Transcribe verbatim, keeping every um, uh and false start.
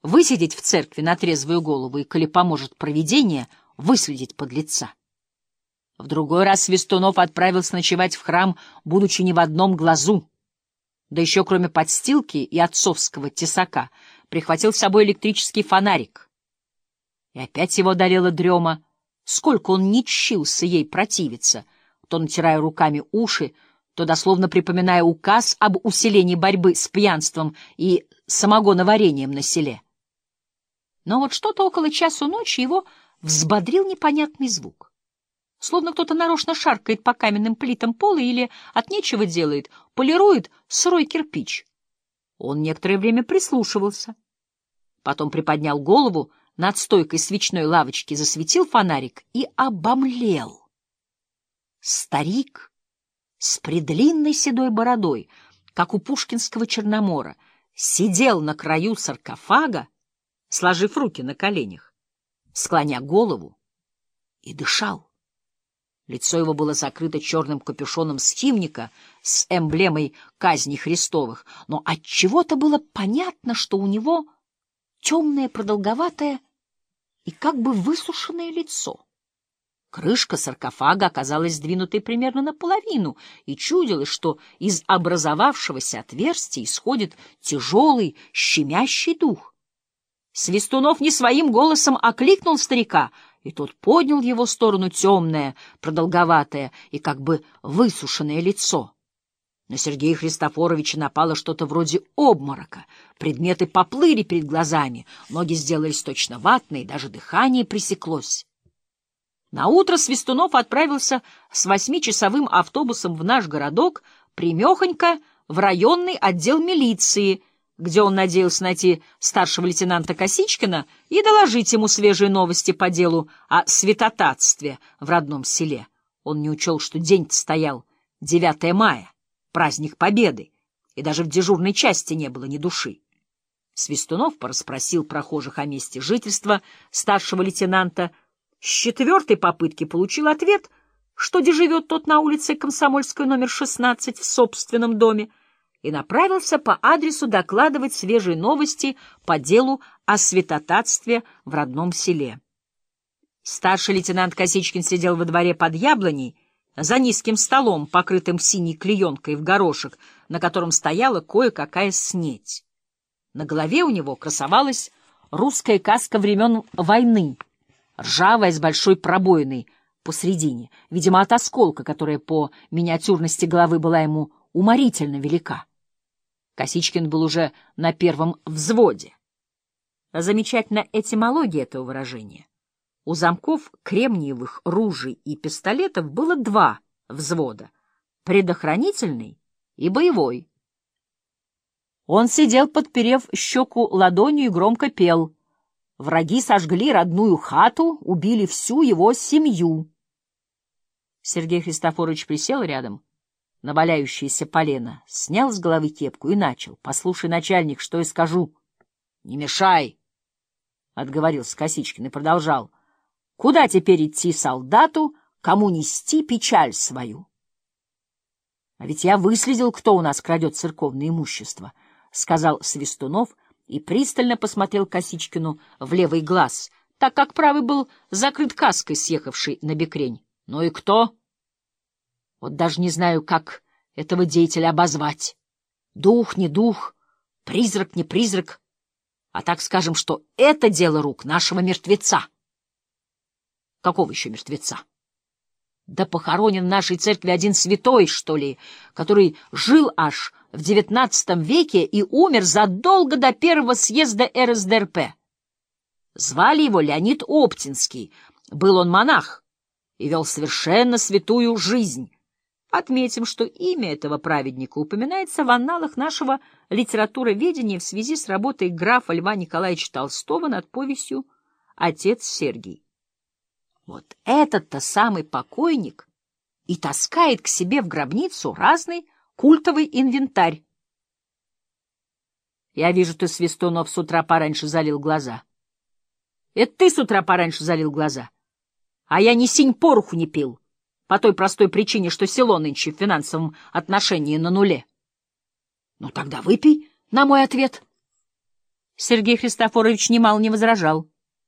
высидеть в церкви на трезвую голову и, коли поможет провидение, выследить подлеца. В другой раз Свистунов отправился ночевать в храм, будучи не в одном глазу, да еще кроме подстилки и отцовского тесака прихватил с собой электрический фонарик. И опять его одолела дрема, сколько он не чился ей противиться, то натирая руками уши, то дословно припоминая указ об усилении борьбы с пьянством и самогоноварением на селе. Но вот что-то около часу ночи его взбодрил непонятный звук. Словно кто-то нарочно шаркает по каменным плитам пола или от нечего делает, полирует сырой кирпич. Он некоторое время прислушивался. Потом приподнял голову, над стойкой свечной лавочки засветил фонарик и обомлел. Старик с предлинной седой бородой, как у пушкинского Черномора, сидел на краю саркофага, сложив руки на коленях, склоня голову, и дышал. Лицо его было закрыто черным капюшоном схимника с эмблемой казни Христовых, но отчего-то было понятно, что у него темное, продолговатое и как бы высушенное лицо. Крышка саркофага оказалась сдвинутой примерно наполовину, и чудилось, что из образовавшегося отверстия исходит тяжелый, щемящий дух. Свистунов не своим голосом окликнул старика, и тот поднял в его сторону темное, продолговатое и как бы высушенное лицо. На Сергея Христофоровича напало что-то вроде обморока. Предметы поплыли перед глазами, ноги сделались точно ватные, даже дыхание пресеклось. Наутро Свистунов отправился с восьмичасовым автобусом в наш городок примехонько в районный отдел милиции, где он надеялся найти старшего лейтенанта Косичкина и доложить ему свежие новости по делу о святотатстве в родном селе. Он не учел, что день-то стоял девятое мая, праздник Победы, и даже в дежурной части не было ни души. Свистунов порасспросил прохожих о месте жительства старшего лейтенанта. С четвертой попытки получил ответ, что где живет тот на улице Комсомольской, номер шестнадцать, в собственном доме, и направился по адресу докладывать свежие новости по делу о святотатстве в родном селе. Старший лейтенант Косичкин сидел во дворе под яблоней, за низким столом, покрытым синей клеенкой в горошек, на котором стояла кое-какая снеть. На голове у него красовалась русская каска времен войны, ржавая, с большой пробоиной посредине, видимо, от осколка, которая по миниатюрности головы была ему уморительно велика. Косичкин был уже на первом взводе. Замечательна этимология этого выражения. У замков кремниевых ружей и пистолетов было два взвода — предохранительный и боевой. Он сидел, подперев щеку ладонью, и громко пел: «Враги сожгли родную хату, убили всю его семью». Сергей Христофорович присел рядом на валяющееся полено, снял с головы кепку и начал: «Послушай, начальник, что я скажу». «Не мешай», — отговорился Косичкин и продолжал: «Куда теперь идти солдату, кому нести печаль свою?» «А ведь я выследил, кто у нас крадет церковное имущество», — сказал Свистунов и пристально посмотрел Косичкину в левый глаз, так как правый был закрыт каской, съехавшей на бекрень. «Ну и кто?» «Вот даже не знаю, как этого деятеля обозвать. Дух, не дух, призрак, не призрак. А так скажем, что это дело рук нашего мертвеца». «Какого еще мертвеца?» «Да похоронен в нашей церкви один святой, что ли, который жил аж в девятнадцатом веке и умер задолго до первого съезда эр эс дэ эр пэ. Звали его Леонид Оптинский, был он монах и вел совершенно святую жизнь. Отметим, что имя этого праведника упоминается в анналах нашего литературоведения в связи с работой графа Льва Николаевича Толстого над повестью «Отец Сергий». Вот этот-то самый покойник и таскает к себе в гробницу разный культовый инвентарь. Я вижу, ты, Свистунов, с утра пораньше залил глаза. Это ты с утра пораньше залил глаза. А я ни синь пороху не пил, по той простой причине, что село нынче в финансовом отношении на нуле. Ну тогда выпей на мой ответ. Сергей Христофорович немало не возражал.